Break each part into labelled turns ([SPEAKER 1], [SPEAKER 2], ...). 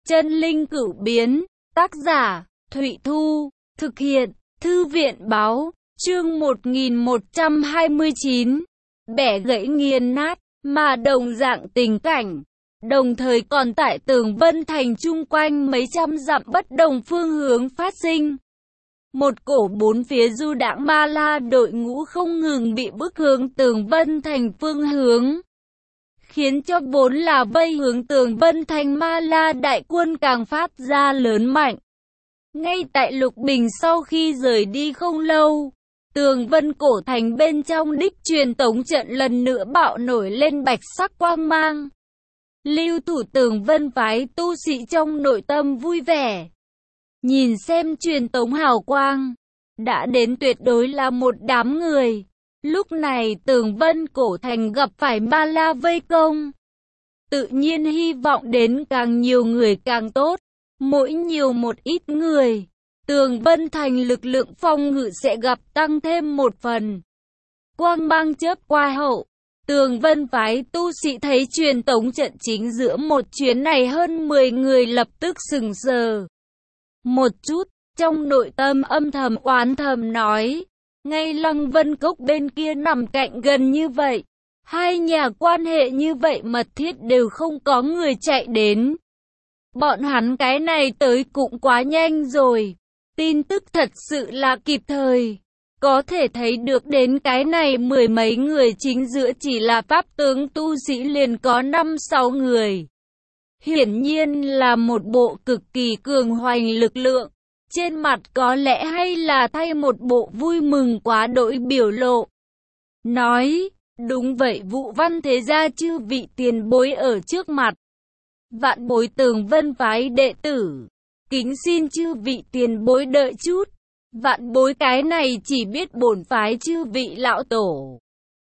[SPEAKER 1] Chân linh cửu biến, tác giả, Thụy Thu, thực hiện, Thư viện báo, chương 1129, bẻ gãy nghiền nát, mà đồng dạng tình cảnh. Đồng thời còn tại Tường Vân Thành chung quanh mấy trăm dặm bất đồng phương hướng phát sinh. Một cổ bốn phía du đãng Ma La đội ngũ không ngừng bị bức hướng Tường Vân Thành phương hướng, khiến cho vốn là vây hướng Tường Vân Thành Ma La đại quân càng phát ra lớn mạnh. Ngay tại Lục Bình sau khi rời đi không lâu, Tường Vân cổ thành bên trong đích truyền tống trận lần nữa bạo nổi lên bạch sắc quang mang. Lưu thủ Tường Vân phái tu sĩ trong nội tâm vui vẻ, nhìn xem truyền tống hào quang, đã đến tuyệt đối là một đám người. Lúc này Tường Vân cổ thành gặp phải Ma La vây công, tự nhiên hy vọng đến càng nhiều người càng tốt, mỗi nhiều một ít người, Tường Vân thành lực lượng phòng ngự sẽ gặp tăng thêm một phần. Quang mang chớp qua hậu, Tường Vân phái tu sĩ thấy truyền tống trận chính giữa một chuyến này hơn 10 người lập tức sững sờ một chút, trong nội tâm âm thầm oán thầm nói, ngay Lăng Vân Cốc bên kia nằm cạnh gần như vậy, hai nhà quan hệ như vậy mật thiết đều không có người chạy đến. Bọn hắn cái này tới cũng quá nhanh rồi, tin tức thật sự là kịp thời. Có thể thấy được đến cái này mười mấy người chính giữa chỉ là pháp tướng tu sĩ liền có 5-6 người. Hiển nhiên là một bộ cực kỳ cường hoành lực lượng. Trên mặt có lẽ hay là thay một bộ vui mừng quá đỗi biểu lộ. Nói, đúng vậy Vũ Văn thế gia chư vị tiền bối ở trước mặt. Vạn bối Tường Vân phái đệ tử, kính xin chư vị tiền bối đợi chút. Vạn bối cái này chỉ biết bổn phái chư vị lão tổ.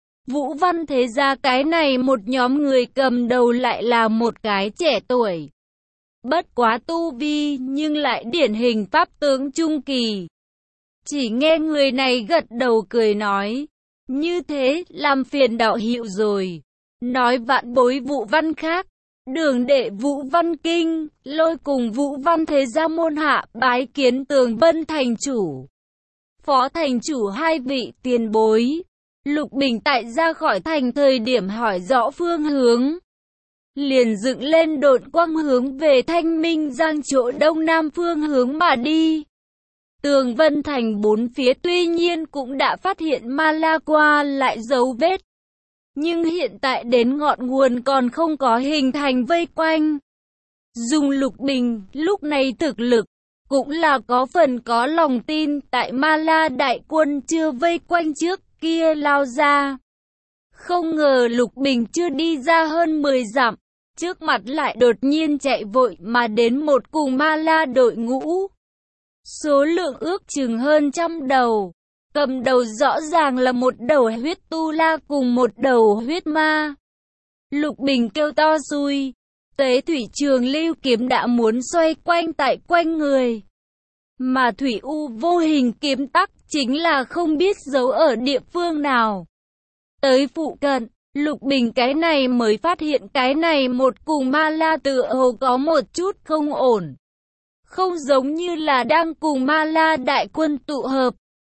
[SPEAKER 1] Vũ Văn thế gia cái này một nhóm người cầm đầu lại là một cái trẻ tuổi. Bất quá tu vi nhưng lại điển hình pháp tướng trung kỳ. Chỉ nghe người này gật đầu cười nói, như thế làm phiền đạo hiệu rồi. Nói vạn bối Vũ Văn khác, đường đệ Vũ Văn Kinh, lôi cùng Vũ Văn thế gia môn hạ bái kiến Tường Vân thành chủ. Phó thành chủ hai vị tiền bối. Lục Bình tại ra khỏi thành thời điểm hỏi rõ phương hướng, liền dựng lên độn quang hướng về Thanh Minh Giang chỗ đông nam phương hướng mà đi. Tường Vân thành bốn phía tuy nhiên cũng đã phát hiện Ma La qua lại dấu vết, nhưng hiện tại đến ngọn nguồn còn không có hình thành vây quanh. Dùng Lục Bình lúc này thực lực cũng là có phần có lòng tin tại Ma La đại quân chưa vây quanh trước kia lao ra. Không ngờ Lục Bình chưa đi ra hơn 10 dặm, trước mặt lại đột nhiên chạy vội mà đến một cùng Ma La đội ngũ. Số lượng ước chừng hơn trăm đầu, cầm đầu rõ ràng là một đầu huyết tu la cùng một đầu huyết ma. Lục Bình kêu to xui, Tế Thủy Trường Lưu kiếm đã muốn xoay quanh tại quanh người. Mà Thủy U vô hình kiếm tắc chính là không biết giấu ở địa phương nào. Tới phụ cận, Lục Bình cái này mới phát hiện cái này một cùng Ma La tựa hồ có một chút không ổn. Không giống như là đang cùng Ma La đại quân tụ hợp.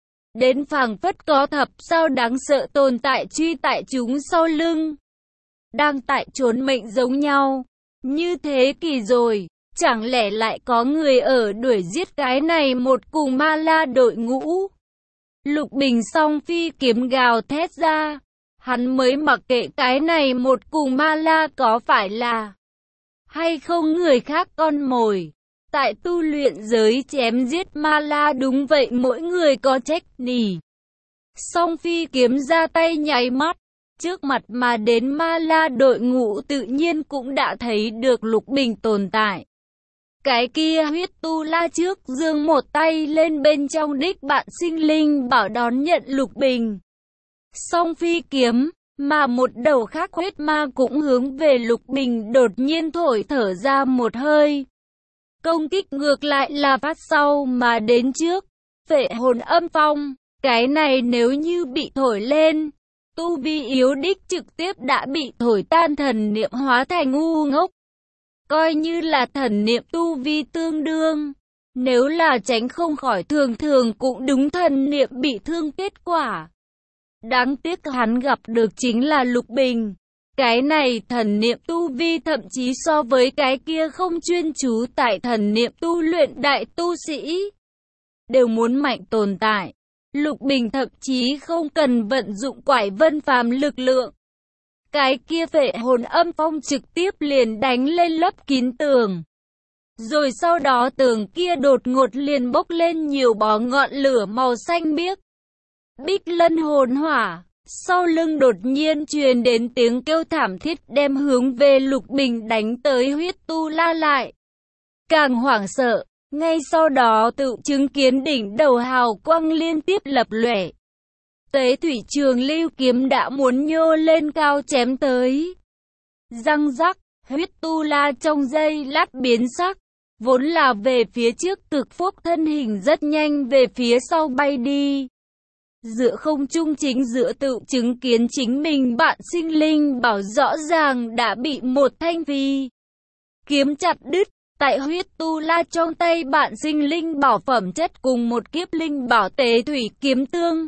[SPEAKER 1] Đến phảng phất có thập sao đáng sợ tồn tại truy tại chúng sau lưng. Đang tại trốn mệnh giống nhau. Như thế kỳ rồi. Chẳng lẽ lại có người ở đuổi giết cái này một cùng Ma La đội ngũ? Lục Bình song phi kiếm gào thét ra. Hắn mới mặc kệ cái này một cùng Ma La có phải là hay không người khác con mồi. Tại tu luyện giới chém giết Ma La đúng vậy mỗi người có trách nỉ. Song phi kiếm ra tay nháy mắt. Trước mặt mà đến Ma La đội ngũ tự nhiên cũng đã thấy được Lục Bình tồn tại. Cái kia huyết tu la trước giương một tay lên bên trong đích bạn sinh linh bảo đón nhận Lục Bình. Song phi kiếm, mà một đầu khác huyết ma cũng hướng về Lục Bình đột nhiên thổi thở ra một hơi. Công kích ngược lại là phát sau mà đến trước, phệ hồn âm phong, cái này nếu như bị thổi lên, tu vi yếu đích trực tiếp đã bị thổi tan thần niệm hóa thành ngu ngốc. coi như là thần niệm tu vi tương đương. Nếu là tránh không khỏi thường thường cũng đúng thần niệm bị thương kết quả. Đáng tiếc hắn gặp được chính là Lục Bình. Cái này thần niệm tu vi thậm chí so với cái kia không chuyên chú tại thần niệm tu luyện đại tu sĩ đều muốn mạnh tồn tại. Lục Bình thậm chí không cần vận dụng quải vân phàm lực lượng. Cái kia phệ hồn âm phong trực tiếp liền đánh lên lấp kín tường. Rồi sau đó tường kia đột ngột liền bốc lên nhiều bó ngọn lửa màu xanh biếc. Bích lân hồn hỏa, sau lưng đột nhiên truyền đến tiếng kêu thảm thiết đem hướng về Lục Bình đánh tới huyết tu la lại. Càng hoảng sợ, ngay sau đó tự chứng kiến đỉnh đầu hào quang liên tiếp lập lòe. Tế thủy trường lưu kiếm đã muốn nhô lên cao chém tới. Răng rắc, huyết tu la trong giây lát biến sắc. Vốn là về phía trước cực phúc thân hình rất nhanh về phía sau bay đi. Giữa không trung chính giữa tự chứng kiến chính mình bạn sinh linh bảo rõ ràng đã bị một thanh phi kiếm chặt đứt. Tại huyết tu la trong tay bạn sinh linh bảo phẩm chất cùng một kiếp linh bảo tế thủy kiếm tương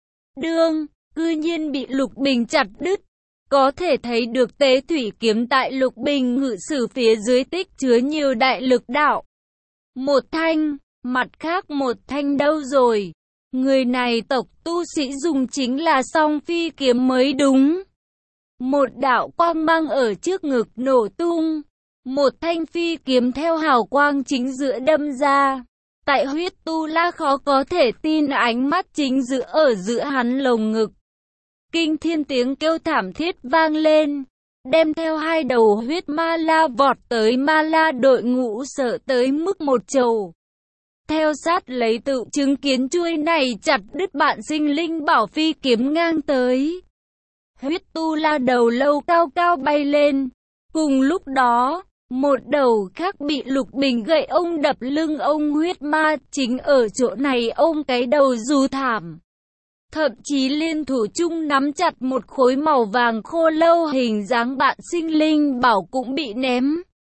[SPEAKER 1] đương, cư nhiên bị Lục Bình chặt đứt. Có thể thấy được tế thủy kiếm tại Lục Bình ngự sử phía dưới tích chứa nhiều đại lực đạo. Một thanh, mặt khác một thanh đâu rồi? Người này tộc tu sĩ dùng chính là song phi kiếm mới đúng. Một đạo quang mang ở trước ngực nổ tung. Một thanh phi kiếm theo hào quang chính giữa đâm ra. Tại huyết tu la khó có thể tin ánh mắt chính giữa ở giữa hắn lồng ngực. Kinh thiên tiếng kêu thảm thiết vang lên. Đem theo hai đầu huyết ma la vọt tới ma la đội ngũ sợ tới mức một trầu. Theo sát lấy tự chứng kiến chuôi này chặt đứt bạn sinh linh bảo phi kiếm ngang tới. Huyết tu la đầu lâu cao cao bay lên. Cùng lúc đó, một đầu khác bị Lục Bình gậy ông đập lưng ông huyết ma chính ở chỗ này ôm cái đầu dù thảm. Thậm chí liên thủ chung nắm chặt một khối màu vàng khô lâu hình dáng bạn sinh linh bảo cũng bị ném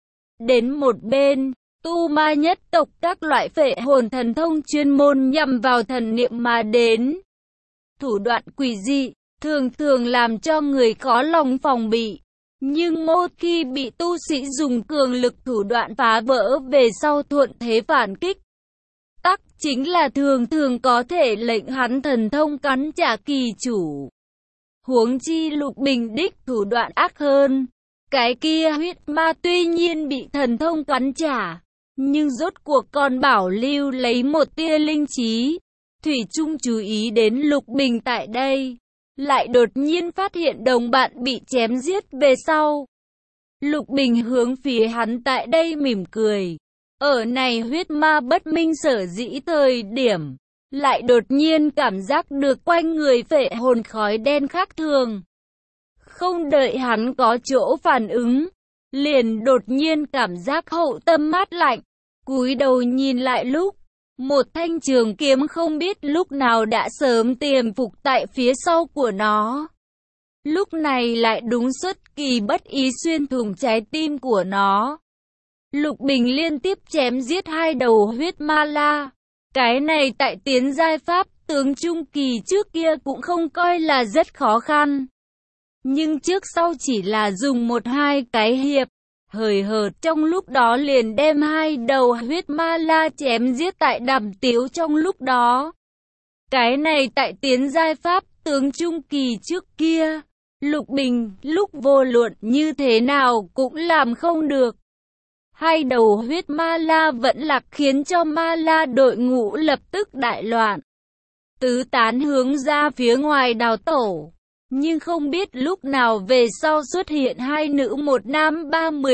[SPEAKER 1] đến một bên. Tu ma nhất tộc các loại phệ hồn thần thông chuyên môn nhằm vào thần niệm mà đến. Thủ đoạn quỷ dị, thường thường làm cho người khó lòng phòng bị. Nhưng một khi bị tu sĩ dùng cường lực thủ đoạn phá vỡ về sau thuận thế phản kích, tắc chính là thường thường có thể lệnh hắn thần thông cắn trả kỳ chủ. Huống chi Lục Bình đích thủ đoạn ác hơn. Cái kia huyết ma tuy nhiên bị thần thông cắn trả, nhưng rốt cuộc còn bảo lưu lấy một tia linh trí. Thủy chung chú ý đến Lục Bình tại đây, lại đột nhiên phát hiện đồng bạn bị chém giết về sau. Lục Bình hướng phía hắn tại đây mỉm cười. Ở này huyết ma bất minh sở dĩ thời điểm, lại đột nhiên cảm giác được quanh người phệ hồn khói đen khác thường. Không đợi hắn có chỗ phản ứng, liền đột nhiên cảm giác hậu tâm mát lạnh. Cúi đầu nhìn lại lúc, một thanh trường kiếm không biết lúc nào đã sớm tiềm phục tại phía sau của nó. Lúc này lại đúng xuất kỳ bất ý xuyên thủng trái tim của nó. Lục Bình liên tiếp chém giết hai đầu huyết ma la. Cái này tại tiến giai pháp tướng trung kỳ trước kia cũng không coi là rất khó khăn. Nhưng trước sau chỉ là dùng một hai cái hiệp, hời hợt trong lúc đó liền đem hai đầu huyết ma la chém giết tại đàm tiếu trong lúc đó. Cái này tại tiến giai pháp tướng trung kỳ trước kia, Lục Bình lúc vô luận như thế nào cũng làm không được. Hai đầu huyết ma la vẫn lạc khiến cho ma la đội ngũ lập tức đại loạn, tứ tán hướng ra phía ngoài đào tổ. Nhưng không biết lúc nào về sau xuất hiện hai nữ một nam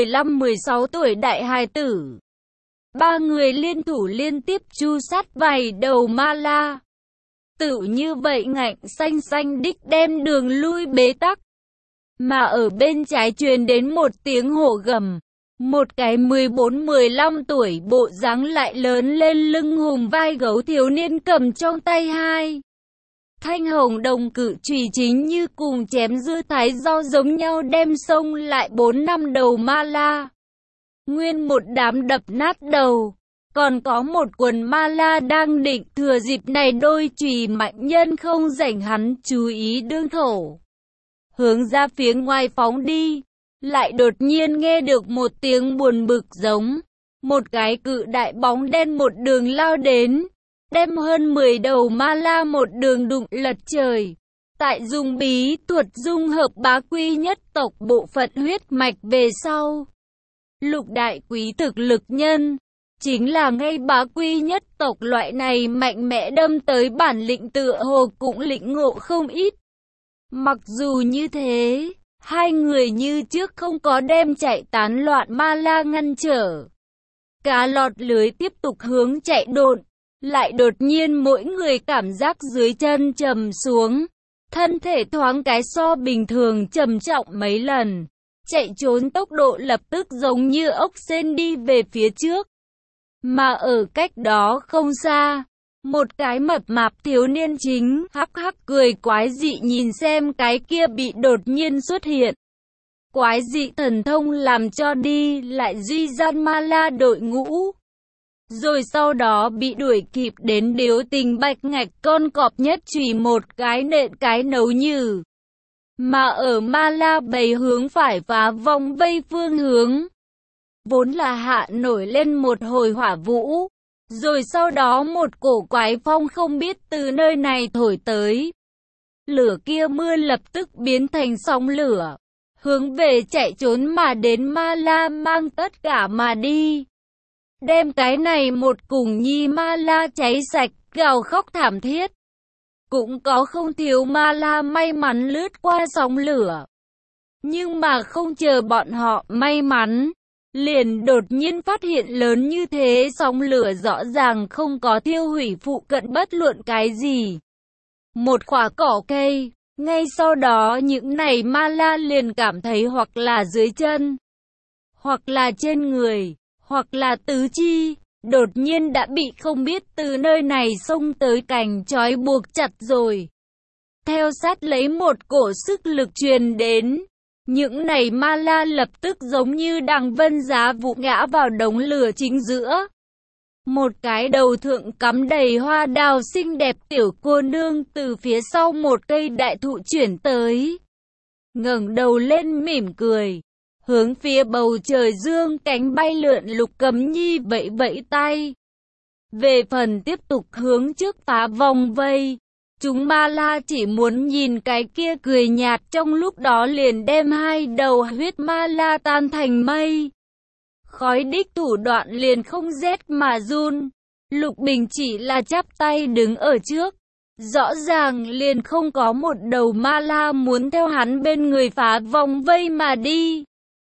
[SPEAKER 1] 15-16 tuổi đại hài tử. Ba người liên thủ liên tiếp chu sát vài đầu ma la. Tự như vậy ngạnh xanh xanh đích đem đường lui bế tắc. Mà ở bên trái truyền đến một tiếng hổ gầm. Một cái 14-15 tuổi bộ dáng lại lớn lên lưng hùm vai gấu thiếu niên cầm trong tay hai thanh hồng đồng cự chùy chính như cùng chém dưa thái rau giống nhau đem xông lại 4-5 đầu ma la. nguyên một đám đập nát đầu. Còn có một quần ma la đang định thừa dịp này đôi chùy mạnh nhân không rảnh hắn chú ý đương thổ. Hướng ra phía ngoài phóng đi, lại đột nhiên nghe được một tiếng buồn bực giống. Một cái cự đại bóng đen một đường lao đến, đem hơn 10 đầu ma la một đường đụng lật trời. Tại dùng bí thuật dung hợp bá quy nhất tộc bộ phận huyết mạch về sau. Lục đại quý thực lực nhân, chính là ngay bá quy nhất tộc loại này mạnh mẽ đâm tới bản lĩnh tựa hồ cũng lĩnh ngộ không ít. Mặc dù như thế, hai người như trước không có đem chạy tán loạn ma la ngăn trở. Cá lọt lưới tiếp tục hướng chạy độn, lại đột nhiên mỗi người cảm giác dưới chân trầm xuống. Thân thể thoáng cái so bình thường trầm trọng mấy lần. Chạy trốn tốc độ lập tức giống như ốc sên đi về phía trước. Mà ở cách đó không xa, một cái mập mạp thiếu niên chính hắc hắc cười quái dị nhìn xem cái kia bị đột nhiên xuất hiện. Quái dị thần thông làm cho đi lại duy gian ma la đội ngũ. Rồi sau đó bị đuổi kịp đến điếu tình bạch ngạch con cọp nhất chùy một cái nện cái nấu nhừ. Mà ở ma la bầy hướng phải phá vòng vây phương hướng. Vốn là hạ nổi lên một hồi hỏa vũ. Rồi sau đó một cổ quái phong không biết từ nơi này thổi tới. Lửa kia mưa lập tức biến thành sóng lửa. Hướng về chạy trốn mà đến ma la mang tất cả mà đi. Đem cái này một cùng nhi ma la cháy sạch, gào khóc thảm thiết. Cũng có không thiếu ma la may mắn lướt qua sóng lửa. Nhưng mà không chờ bọn họ may mắn, liền đột nhiên phát hiện lớn như thế sóng lửa rõ ràng không có thiêu hủy phụ cận bất luận cái gì. Một khỏa cỏ cây, ngay sau đó những này ma la liền cảm thấy hoặc là dưới chân, hoặc là trên người, hoặc là tứ chi, đột nhiên đã bị không biết từ nơi này xông tới cành trói buộc chặt rồi. Theo sát lấy một cổ sức lực truyền đến, những này ma la lập tức giống như đằng vân giá vụ ngã vào đống lửa chính giữa. Một cái đầu thượng cắm đầy hoa đào xinh đẹp tiểu cô nương từ phía sau một cây đại thụ chuyển tới. Ngẩng đầu lên mỉm cười, hướng phía bầu trời dương cánh bay lượn Lục Cấm Nhi vẫy vẫy tay. Về phần tiếp tục hướng trước phá vòng vây, chúng ma la chỉ muốn nhìn cái kia cười nhạt trong lúc đó liền đem hai đầu huyết ma la tan thành mây. Khói đích thủ đoạn liền không rét mà run. Lục Bình chỉ là chắp tay đứng ở trước. Rõ ràng liền không có một đầu ma la muốn theo hắn bên người phá vòng vây mà đi.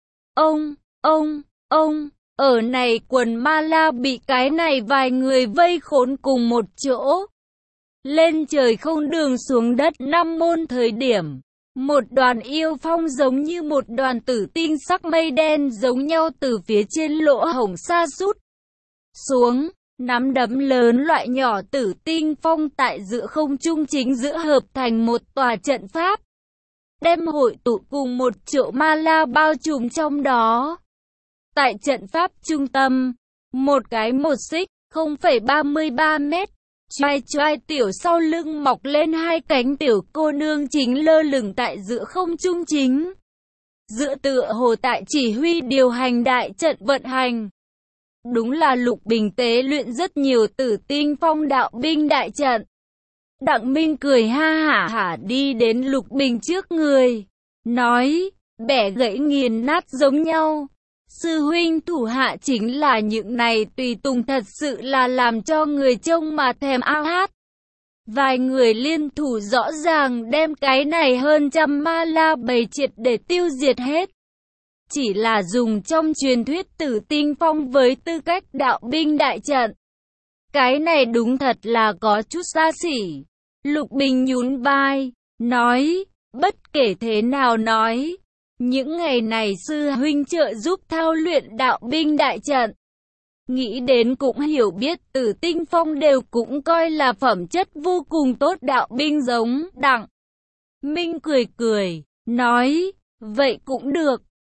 [SPEAKER 1] Ông, ở này quần ma la bị cái này vài người vây khốn cùng một chỗ. Lên trời không đường xuống đất năm môn thời điểm. Một đoàn yêu phong giống như một đoàn tử tinh sắc mây đen giống nhau từ phía trên lỗ hổng sa sút xuống, nắm đấm lớn loại nhỏ tử tinh phong tại giữa không trung chính giữa hợp thành một tòa trận pháp. Đem hội tụ cùng một triệu ma la bao trùm trong đó. Tại trận pháp trung tâm, một cái một xích, 0,33 mét. Choai tiểu sau lưng mọc lên hai cánh tiểu cô nương chính lơ lửng tại giữa không trung chính. Giữa tựa hồ tại chỉ huy điều hành đại trận vận hành. Đúng là Lục Bình tế luyện rất nhiều tử tinh phong đạo binh đại trận. Đặng Minh cười ha hả đi đến Lục Bình trước người. Nói, bẻ gãy nghiền nát giống nhau. Sư huynh thủ hạ chính là những này tùy tùng thật sự là làm cho người trông mà thèm ao hát. Vài người liên thủ rõ ràng đem cái này hơn trăm ma la bầy triệt để tiêu diệt hết. Chỉ là dùng trong truyền thuyết tử tinh phong với tư cách đạo binh đại trận. Cái này đúng thật là có chút xa xỉ. Lục Bình nhún vai, nói, bất kể thế nào nói. Những ngày này sư huynh trợ giúp thao luyện đạo binh đại trận. Nghĩ đến cũng hiểu biết tử tinh phong đều cũng coi là phẩm chất vô cùng tốt đạo binh giống Đặng Minh cười, nói, vậy cũng được,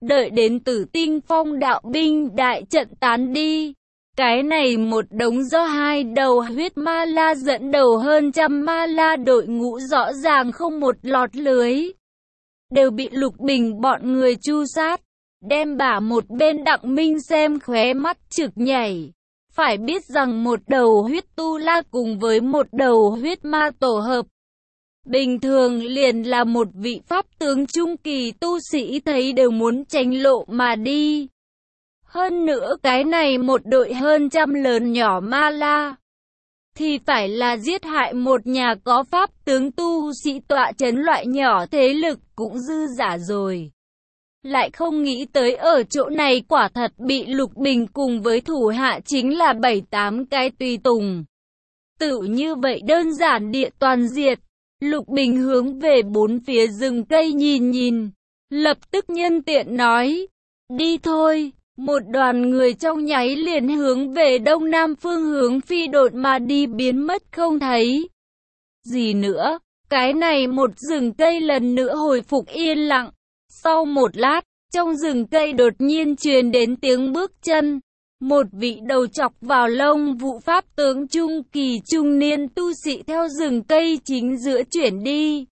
[SPEAKER 1] Đợi đến Tử Tinh Phong đạo binh đại trận tán đi. Cái này một đống do 2 đầu huyết ma la dẫn đầu hơn trăm ma la đội ngũ rõ ràng không một lọt lưới. Đều bị Lục Bình bọn người chu sát. Đem bả một bên Đặng Minh xem khóe mắt trực nhảy. Phải biết rằng một đầu huyết tu la cùng với một đầu huyết ma tổ hợp. Bình thường liền là một vị pháp tướng trung kỳ tu sĩ thấy đều muốn tránh lộ mà đi. Hơn nữa cái này một đội hơn trăm lớn nhỏ ma la. Thì phải là giết hại một nhà có pháp tướng tu sĩ tọa trấn loại nhỏ thế lực cũng dư giả rồi. Lại không nghĩ tới ở chỗ này quả thật bị Lục Bình cùng với thủ hạ chính là 7-8 cái tùy tùng. Tự như vậy đơn giản địa toàn diệt. Lục Bình hướng về bốn phía rừng cây nhìn nhìn. Lập tức nhân tiện nói. Đi thôi. Một đoàn người trong nháy liền hướng về đông nam phương hướng phi độn mà đi biến mất không thấy. Gì nữa? Cái này một rừng cây lần nữa hồi phục yên lặng. Sau một lát, trong rừng cây đột nhiên truyền đến tiếng bước chân. Một vị đầu chọc vào lông vụ pháp tướng trung kỳ trung niên tu sĩ theo rừng cây chính giữa chuyển đi.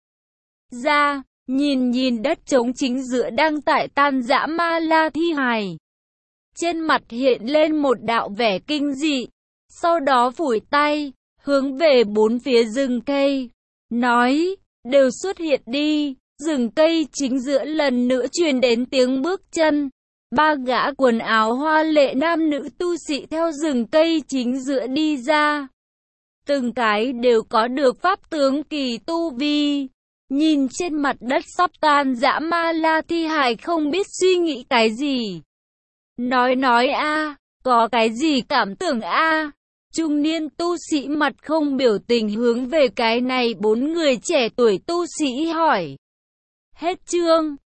[SPEAKER 1] Ra, nhìn đất trống chính giữa đang tại tan rã ma la thi hài. Trên mặt hiện lên một đạo vẻ kinh dị. Sau đó phủi tay, hướng về bốn phía rừng cây. Nói, đều xuất hiện đi. Rừng cây chính giữa lần nữa truyền đến tiếng bước chân. 3 gã quần áo hoa lệ nam nữ tu sĩ theo rừng cây chính giữa đi ra. Từng cái đều có được pháp tướng kỳ tu vi. Nhìn trên mặt đất sắp tan rã ma la thi hài không biết suy nghĩ cái gì. Nói a, có cái gì cảm tưởng a? Trung niên tu sĩ mặt không biểu tình hướng về cái này 4 người trẻ tuổi tu sĩ hỏi. Hết chương.